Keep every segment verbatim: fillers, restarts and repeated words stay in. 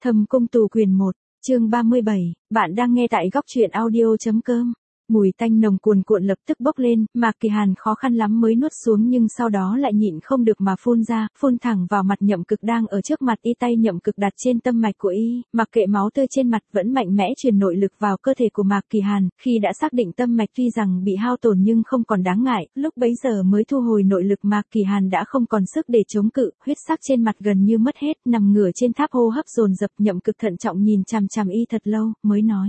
Thâm cung tù quyền một, chương ba mươi bảy, bạn đang nghe tại góc truyện audio.com. Mùi tanh nồng cuồn cuộn lập tức bốc lên, Mạc Kỳ Hàn khó khăn lắm mới nuốt xuống nhưng sau đó lại nhịn không được mà phun ra, phun thẳng vào mặt Nhậm Cực đang ở trước mặt y. Tay Nhậm Cực đặt trên tâm mạch của y, mặc kệ máu tươi trên mặt vẫn mạnh mẽ truyền nội lực vào cơ thể của Mạc Kỳ Hàn, khi đã xác định tâm mạch tuy rằng bị hao tổn nhưng không còn đáng ngại, lúc bấy giờ mới thu hồi nội lực. Mạc Kỳ Hàn đã không còn sức để chống cự, huyết sắc trên mặt gần như mất hết, nằm ngửa trên tháp hô hấp dồn dập. Nhậm Cực thận trọng nhìn chằm chằm y thật lâu, mới nói: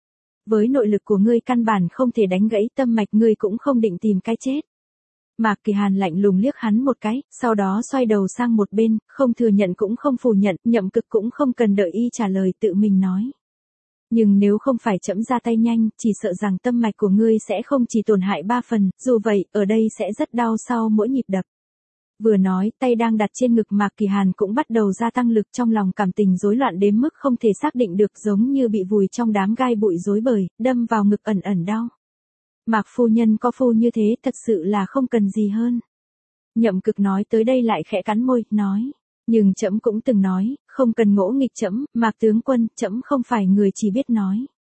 với nội lực của ngươi căn bản không thể đánh gãy tâm mạch, ngươi cũng không định tìm cái chết. Mạc Kỳ Hàn lạnh lùng liếc hắn một cái, sau đó xoay đầu sang một bên, không thừa nhận cũng không phủ nhận. Nhậm Cực cũng không cần đợi y trả lời, tự mình nói: nhưng nếu không phải trẫm ra tay nhanh, chỉ sợ rằng tâm mạch của ngươi sẽ không chỉ tổn hại ba phần, dù vậy, ở đây sẽ rất đau sau mỗi nhịp đập. Vừa nói, tay đang đặt trên ngực Mạc Kỳ Hàn cũng bắt đầu gia tăng lực, trong lòng cảm tình rối loạn đến mức không thể xác định được, giống như bị vùi trong đám gai bụi rối bời, đâm vào ngực ẩn ẩn đau. Mạc phu nhân có phu như thế, thật sự là không cần gì hơn. Nhậm Cực nói tới đây lại khẽ cắn môi, nói: nhưng trẫm cũng từng nói, không cần ngỗ nghịch trẫm, Mạc tướng quân, trẫm không phải người chỉ biết nói.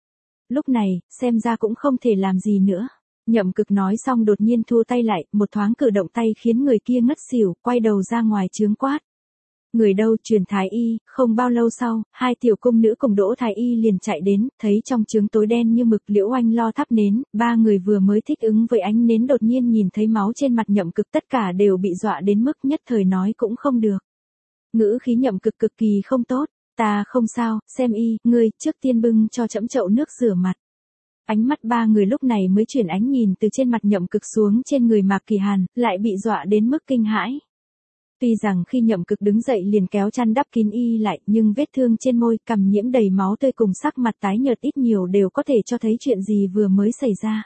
Lúc này, xem ra cũng không thể làm gì nữa. Nhậm Cực nói xong đột nhiên thu tay lại, một thoáng cử động tay khiến người kia ngất xỉu, quay đầu ra ngoài trướng quát: người đâu? Truyền thái y. Không bao lâu sau, hai tiểu cung nữ cùng Đỗ thái y liền chạy đến, thấy trong trướng tối đen như mực. Liễu Oanh lo thắp nến, ba người vừa mới thích ứng với ánh nến đột nhiên nhìn thấy máu trên mặt Nhậm Cực, tất cả đều bị dọa đến mức nhất thời nói cũng không được. Ngữ khí Nhậm Cực cực kỳ không tốt: ta không sao, xem y, ngươi trước tiên bưng cho trẫm chậu nước rửa mặt. Ánh mắt ba người lúc này mới chuyển ánh nhìn từ trên mặt Nhậm Cực xuống trên người Mạc Kỳ Hàn, lại bị dọa đến mức kinh hãi. Tuy rằng khi Nhậm Cực đứng dậy liền kéo chăn đắp kín y lại, nhưng vết thương trên môi, cằm nhiễm đầy máu tươi cùng sắc mặt tái nhợt ít nhiều đều có thể cho thấy chuyện gì vừa mới xảy ra.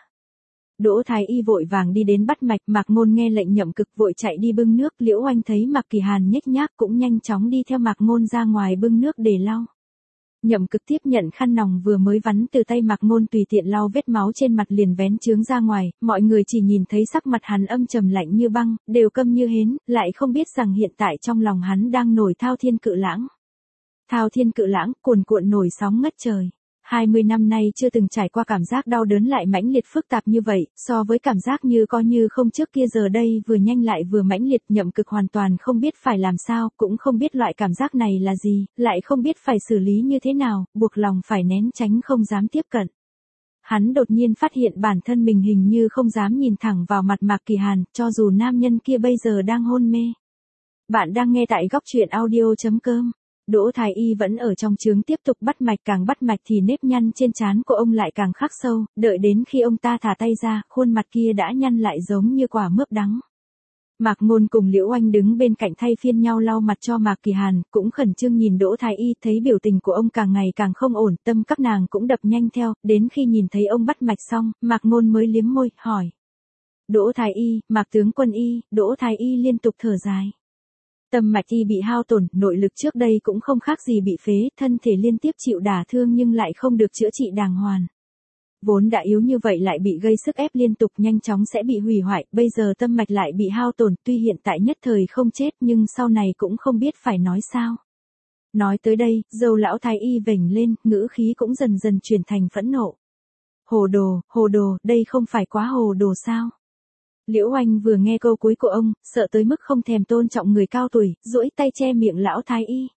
Đỗ thái y vội vàng đi đến bắt mạch, Mạc Ngôn nghe lệnh Nhậm Cực vội chạy đi bưng nước. Liễu Oanh thấy Mạc Kỳ Hàn nhếch nhác cũng nhanh chóng đi theo Mạc Ngôn ra ngoài bưng nước để lau. Nhậm Cực tiếp nhận khăn nòng vừa mới vắn từ tay Mạc Ngôn, tùy tiện lau vết máu trên mặt liền vén chướng ra ngoài. Mọi người chỉ nhìn thấy sắc mặt hắn âm trầm lạnh như băng, đều câm như hến, lại không biết rằng hiện tại trong lòng hắn đang nổi thao thiên cự lãng. Thao thiên cự lãng, cuồn cuộn nổi sóng ngất trời. hai mươi năm nay chưa từng trải qua cảm giác đau đớn lại mãnh liệt phức tạp như vậy, so với cảm giác như có như không trước kia, giờ đây vừa nhanh lại vừa mãnh liệt. Nhậm Cực hoàn toàn không biết phải làm sao, cũng không biết loại cảm giác này là gì, lại không biết phải xử lý như thế nào, buộc lòng phải nén tránh không dám tiếp cận. Hắn đột nhiên phát hiện bản thân mình hình như không dám nhìn thẳng vào mặt Mạc Kỳ Hàn, cho dù nam nhân kia bây giờ đang hôn mê. Bạn đang nghe tại góc truyện audio.com. Đỗ thái y vẫn ở trong trướng tiếp tục bắt mạch, càng bắt mạch thì nếp nhăn trên trán của ông lại càng khắc sâu, đợi đến khi ông ta thả tay ra, khuôn mặt kia đã nhăn lại giống như quả mướp đắng. Mạc Ngôn cùng Liễu Oanh đứng bên cạnh thay phiên nhau lau mặt cho Mạc Kỳ Hàn, cũng khẩn trương nhìn Đỗ thái y, thấy biểu tình của ông càng ngày càng không ổn, tâm các nàng cũng đập nhanh theo, đến khi nhìn thấy ông bắt mạch xong, Mạc Ngôn mới liếm môi, hỏi: Đỗ thái y, Mạc tướng quân y. Đỗ thái y liên tục thở dài. Tâm mạch y bị hao tổn, nội lực trước đây cũng không khác gì bị phế, thân thể liên tiếp chịu đả thương nhưng lại không được chữa trị đàng hoàn. Vốn đã yếu như vậy lại bị gây sức ép liên tục, nhanh chóng sẽ bị hủy hoại, bây giờ tâm mạch lại bị hao tổn, tuy hiện tại nhất thời không chết nhưng sau này cũng không biết phải nói sao. Nói tới đây, râu lão thái y vểnh lên, ngữ khí cũng dần dần chuyển thành phẫn nộ. Hồ đồ, hồ đồ, đây không phải quá hồ đồ sao? Liễu Oanh vừa nghe câu cuối của ông, sợ tới mức không thèm tôn trọng người cao tuổi, duỗi tay che miệng lão thái y.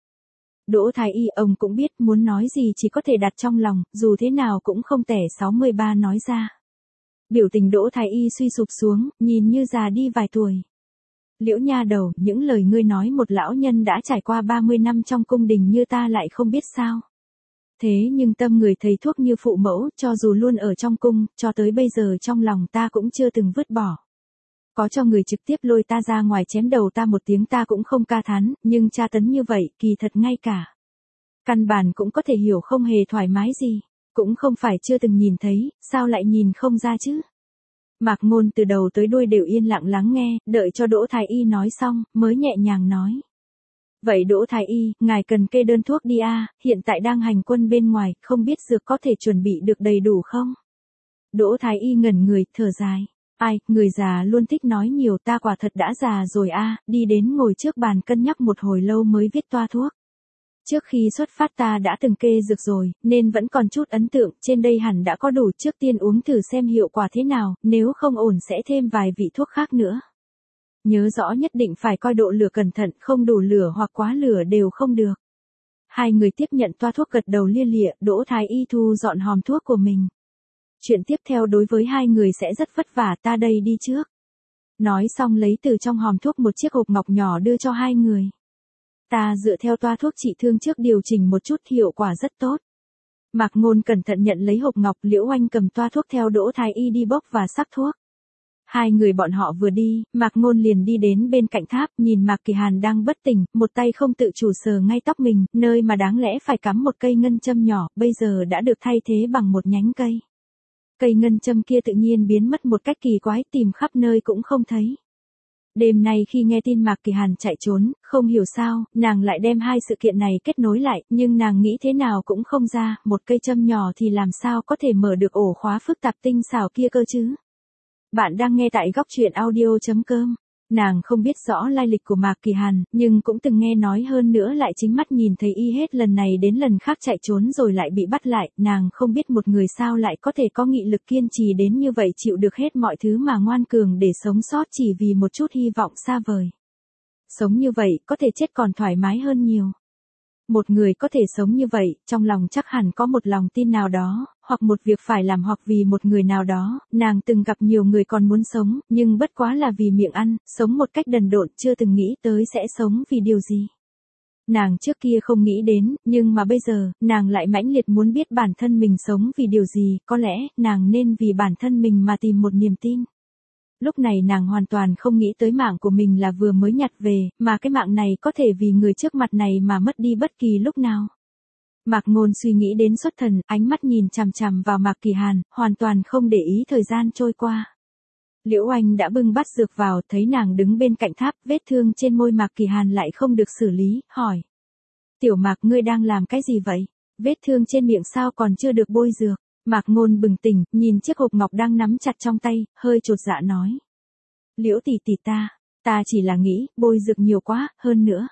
Đỗ thái y, ông cũng biết muốn nói gì chỉ có thể đặt trong lòng, dù thế nào cũng không tẻ sáu mươi ba nói ra. Biểu tình Đỗ thái y suy sụp xuống, nhìn như già đi vài tuổi. Liễu nha đầu, những lời ngươi nói một lão nhân đã trải qua ba mươi năm trong cung đình như ta lại không biết sao? Thế nhưng tâm người thầy thuốc như phụ mẫu, cho dù luôn ở trong cung, cho tới bây giờ trong lòng ta cũng chưa từng vứt bỏ. Có cho người trực tiếp lôi ta ra ngoài chém đầu ta một tiếng ta cũng không ca thán, nhưng tra tấn như vậy, kỳ thật ngay cả căn bản cũng có thể hiểu không hề thoải mái gì. Cũng không phải chưa từng nhìn thấy, sao lại nhìn không ra chứ? Mạc Ngôn từ đầu tới đuôi đều yên lặng lắng nghe, đợi cho Đỗ thái y nói xong, mới nhẹ nhàng nói: vậy Đỗ thái y, ngài cần kê đơn thuốc đi a, hiện tại đang hành quân bên ngoài, không biết dược có thể chuẩn bị được đầy đủ không? Đỗ thái y ngẩn người, thở dài. Ai, người già luôn thích nói nhiều, ta quả thật đã già rồi a, đi đến ngồi trước bàn cân nhắc một hồi lâu mới viết toa thuốc. Trước khi xuất phát ta đã từng kê dược rồi, nên vẫn còn chút ấn tượng, trên đây hẳn đã có đủ, trước tiên uống thử xem hiệu quả thế nào, nếu không ổn sẽ thêm vài vị thuốc khác nữa. Nhớ rõ nhất định phải coi độ lửa cẩn thận, không đủ lửa hoặc quá lửa đều không được. Hai người tiếp nhận toa thuốc gật đầu lia lịa, Đỗ Thái Y thu dọn hòm thuốc của mình. Chuyện tiếp theo đối với hai người sẽ rất vất vả, ta đây đi trước. Nói xong lấy từ trong hòm thuốc một chiếc hộp ngọc nhỏ đưa cho hai người. Ta dựa theo toa thuốc trị thương trước điều chỉnh một chút, hiệu quả rất tốt. Mạc Ngôn cẩn thận nhận lấy hộp ngọc, Liễu Oanh cầm toa thuốc theo Đỗ Thái Y đi bốc và sắc thuốc. Hai người bọn họ vừa đi, Mạc Ngôn liền đi đến bên cạnh tháp, nhìn Mạc Kỳ Hàn đang bất tỉnh, một tay không tự chủ sờ ngay tóc mình, nơi mà đáng lẽ phải cắm một cây ngân châm nhỏ, bây giờ đã được thay thế bằng một nhánh cây. Cây ngân châm kia tự nhiên biến mất một cách kỳ quái, tìm khắp nơi cũng không thấy. Đêm nay khi nghe tin Mạc Kỳ Hàn chạy trốn, không hiểu sao, nàng lại đem hai sự kiện này kết nối lại, nhưng nàng nghĩ thế nào cũng không ra, một cây châm nhỏ thì làm sao có thể mở được ổ khóa phức tạp tinh xảo kia cơ chứ. Bạn đang nghe tại góc truyện audio chấm com. Nàng không biết rõ lai lịch của Mạc Kỳ Hàn, nhưng cũng từng nghe nói, hơn nữa lại chính mắt nhìn thấy y hết lần này đến lần khác chạy trốn rồi lại bị bắt lại, nàng không biết một người sao lại có thể có nghị lực kiên trì đến như vậy, chịu được hết mọi thứ mà ngoan cường để sống sót chỉ vì một chút hy vọng xa vời. Sống như vậy, có thể chết còn thoải mái hơn nhiều. Một người có thể sống như vậy, trong lòng chắc hẳn có một lòng tin nào đó, hoặc một việc phải làm hoặc vì một người nào đó, nàng từng gặp nhiều người còn muốn sống, nhưng bất quá là vì miệng ăn, sống một cách đần độn, chưa từng nghĩ tới sẽ sống vì điều gì. Nàng trước kia không nghĩ đến, nhưng mà bây giờ, nàng lại mãnh liệt muốn biết bản thân mình sống vì điều gì, có lẽ, nàng nên vì bản thân mình mà tìm một niềm tin. Lúc này nàng hoàn toàn không nghĩ tới mạng của mình là vừa mới nhặt về, mà cái mạng này có thể vì người trước mặt này mà mất đi bất kỳ lúc nào. Mạc Ngôn suy nghĩ đến xuất thần, ánh mắt nhìn chằm chằm vào Mạc Kỳ Hàn, hoàn toàn không để ý thời gian trôi qua. Liễu Oanh đã bưng bát dược vào, thấy nàng đứng bên cạnh tháp, vết thương trên môi Mạc Kỳ Hàn lại không được xử lý, hỏi. Tiểu Mạc, ngươi đang làm cái gì vậy? Vết thương trên miệng sao còn chưa được bôi dược? Mạc Ngôn bừng tỉnh, nhìn chiếc hộp ngọc đang nắm chặt trong tay, hơi chột dạ nói. Liễu tỷ tỷ ta, ta chỉ là nghĩ, bôi dược nhiều quá, hơn nữa.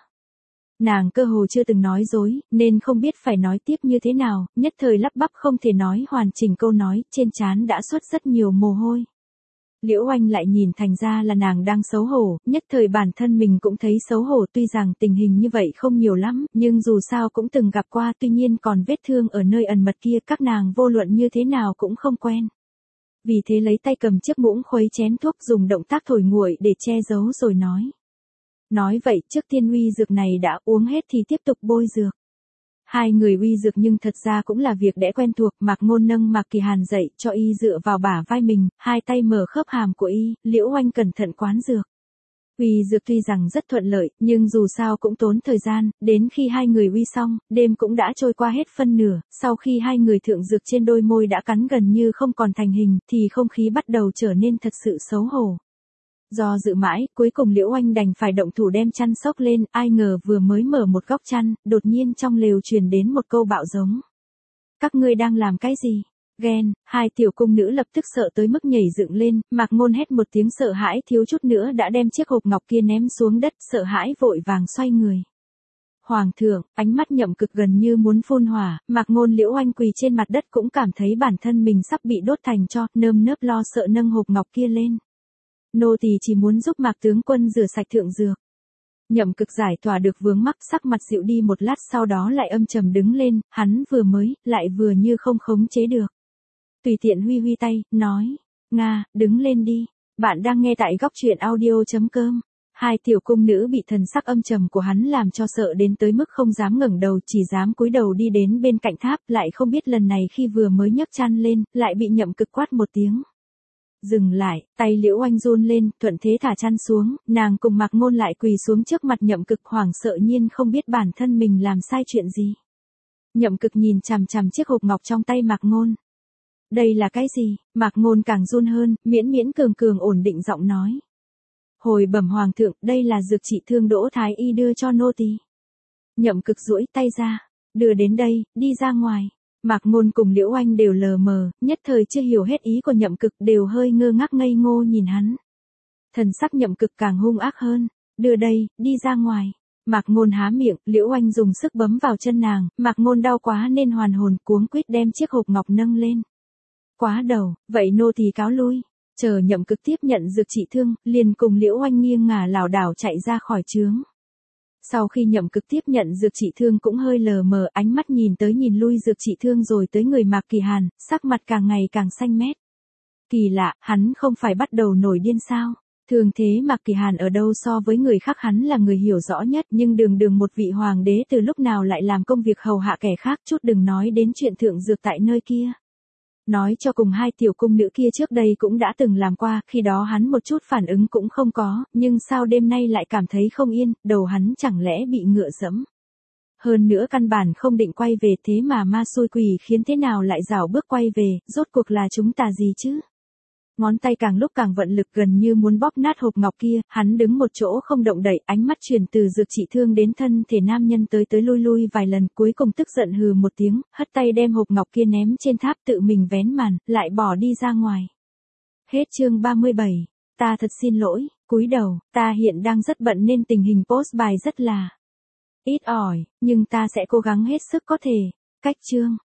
Nàng cơ hồ chưa từng nói dối, nên không biết phải nói tiếp như thế nào, nhất thời lắp bắp không thể nói hoàn chỉnh câu nói, trên trán đã xuất rất nhiều mồ hôi. Liễu Oanh lại nhìn thành ra là nàng đang xấu hổ, nhất thời bản thân mình cũng thấy xấu hổ, tuy rằng tình hình như vậy không nhiều lắm, nhưng dù sao cũng từng gặp qua, tuy nhiên còn vết thương ở nơi ẩn mật kia các nàng vô luận như thế nào cũng không quen. Vì thế lấy tay cầm chiếc muỗng khuấy chén thuốc, dùng động tác thổi nguội để che giấu rồi nói. Nói vậy, trước tiên uy dược này đã uống hết thì tiếp tục bôi dược. Hai người uy dược nhưng thật ra cũng là việc đã quen thuộc, Mạc Ngôn nâng Mạc Kỳ Hàn dậy, cho y dựa vào bả vai mình, hai tay mở khớp hàm của y, Liễu Oanh cẩn thận quán dược. Uy dược tuy rằng rất thuận lợi, nhưng dù sao cũng tốn thời gian, đến khi hai người uy xong, đêm cũng đã trôi qua hết phân nửa, sau khi hai người thượng dược trên đôi môi đã cắn gần như không còn thành hình, thì không khí bắt đầu trở nên thật sự xấu hổ. Do dự mãi, cuối cùng Liễu Oanh đành phải động thủ đem chăn xốc lên, ai ngờ vừa mới mở một góc chăn, đột nhiên trong lều truyền đến một câu bạo giống. Các ngươi đang làm cái gì? Ghen, hai tiểu cung nữ lập tức sợ tới mức nhảy dựng lên, Mạc Ngôn hét một tiếng sợ hãi, thiếu chút nữa đã đem chiếc hộp ngọc kia ném xuống đất, sợ hãi vội vàng xoay người. Hoàng thượng, ánh mắt Nhậm Cực gần như muốn phun hỏa, Mạc Ngôn Liễu Oanh quỳ trên mặt đất cũng cảm thấy bản thân mình sắp bị đốt thành tro, nơm nớp lo sợ nâng hộp ngọc kia lên. Nô tỳ chỉ muốn giúp Mạc tướng quân rửa sạch thượng dược. Nhậm Cực giải tỏa được vướng mắc, sắc mặt dịu đi một lát, sau đó lại âm trầm đứng lên, hắn vừa mới, lại vừa như không khống chế được. Tùy tiện huy huy tay, nói, Nga, đứng lên đi, bạn đang nghe tại góc truyện audio chấm com. Hai tiểu cung nữ bị thần sắc âm trầm của hắn làm cho sợ đến tới mức không dám ngẩng đầu, chỉ dám cúi đầu đi đến bên cạnh tháp, lại không biết lần này khi vừa mới nhấc chăn lên, lại bị Nhậm Cực quát một tiếng. Dừng lại, tay Liễu Oanh run lên, thuận thế thả chăn xuống, nàng cùng Mạc Ngôn lại quỳ xuống trước mặt Nhậm Cực, hoảng sợ nhiên không biết bản thân mình làm sai chuyện gì. Nhậm Cực nhìn chằm chằm chiếc hộp ngọc trong tay Mạc Ngôn. Đây là cái gì? Mạc Ngôn càng run hơn, miễn miễn cường cường ổn định giọng nói. Hồi bẩm hoàng thượng, đây là dược trị thương Đỗ Thái Y đưa cho nô tỳ. Nhậm Cực duỗi tay ra, đưa đến đây, đi ra ngoài. Mạc Ngôn cùng Liễu Oanh đều lờ mờ, nhất thời chưa hiểu hết ý của Nhậm Cực, đều hơi ngơ ngác ngây ngô nhìn hắn. Thần sắc Nhậm Cực càng hung ác hơn, đưa đây, đi ra ngoài. Mạc Ngôn há miệng, Liễu Oanh dùng sức bấm vào chân nàng, Mạc Ngôn đau quá nên hoàn hồn, cuống quýt đem chiếc hộp ngọc nâng lên. Quá đầu, vậy nô tỳ cáo lui. Chờ Nhậm Cực tiếp nhận dược trị thương, liền cùng Liễu Oanh nghiêng ngả lảo đảo chạy ra khỏi trướng. Sau khi Nhậm Cực tiếp nhận dược trị thương cũng hơi lờ mờ, ánh mắt nhìn tới nhìn lui dược trị thương rồi tới người Mạc Kỳ Hàn, sắc mặt càng ngày càng xanh mét. Kỳ lạ, hắn không phải bắt đầu nổi điên sao? Thường thế Mạc Kỳ Hàn ở đâu so với người khác, hắn là người hiểu rõ nhất, nhưng đường đường một vị hoàng đế từ lúc nào lại làm công việc hầu hạ kẻ khác, chút đừng nói đến chuyện thượng dược tại nơi kia. Nói cho cùng hai tiểu cung nữ kia trước đây cũng đã từng làm qua, khi đó hắn một chút phản ứng cũng không có, nhưng sao đêm nay lại cảm thấy không yên, đầu hắn chẳng lẽ bị ngựa dẫm. Hơn nữa căn bản không định quay về, thế mà ma xui quỷ khiến thế nào lại rảo bước quay về, rốt cuộc là chúng ta gì chứ? Ngón tay càng lúc càng vận lực, gần như muốn bóp nát hộp ngọc kia, hắn đứng một chỗ không động đậy, ánh mắt chuyển từ dược trị thương đến thân thể nam nhân tới tới lui lui vài lần, cuối cùng tức giận hừ một tiếng, hất tay đem hộp ngọc kia ném trên tháp, tự mình vén màn, lại bỏ đi ra ngoài. Hết chương ba mươi bảy, ta thật xin lỗi, cúi đầu, ta hiện đang rất bận nên tình hình post bài rất là ít ỏi, nhưng ta sẽ cố gắng hết sức có thể. Cách chương